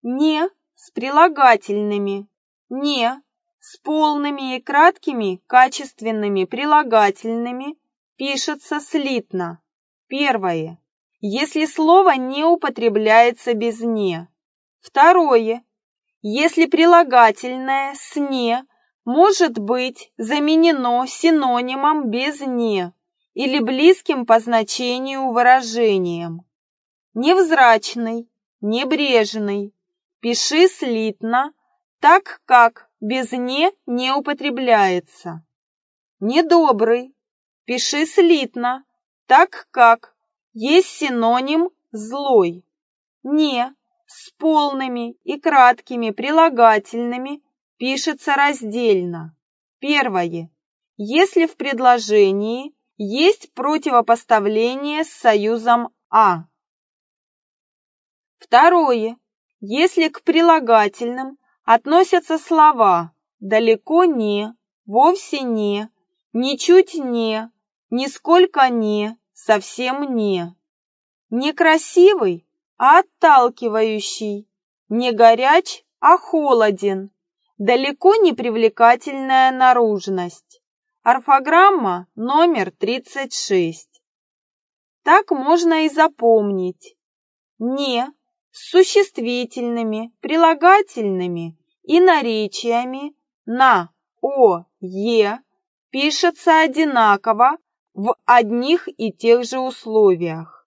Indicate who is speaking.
Speaker 1: Не с прилагательными, не с полными и краткими качественными прилагательными пишется слитно. Первое. Если слово не употребляется без «не». Второе. Если прилагательное с «не» может быть заменено синонимом без «не» или близким по значению выражением. Невзрачный, небрежный. Пиши слитно, так как без «не» не употребляется. Недобрый. Пиши слитно, так как есть синоним «злой». «Не» с полными и краткими прилагательными пишется раздельно. Первое. Если в предложении есть противопоставление с союзом «а». Второе. Если к прилагательным относятся слова «далеко не», «вовсе не», «ничуть не», «нисколько не», «совсем не». Некрасивый, а отталкивающий, не горяч, а холоден, далеко не привлекательная наружность. Орфограмма номер 36. Так можно и запомнить. «Не» с существительными, прилагательными и наречиями на «о», «е» пишется одинаково в одних и тех же условиях.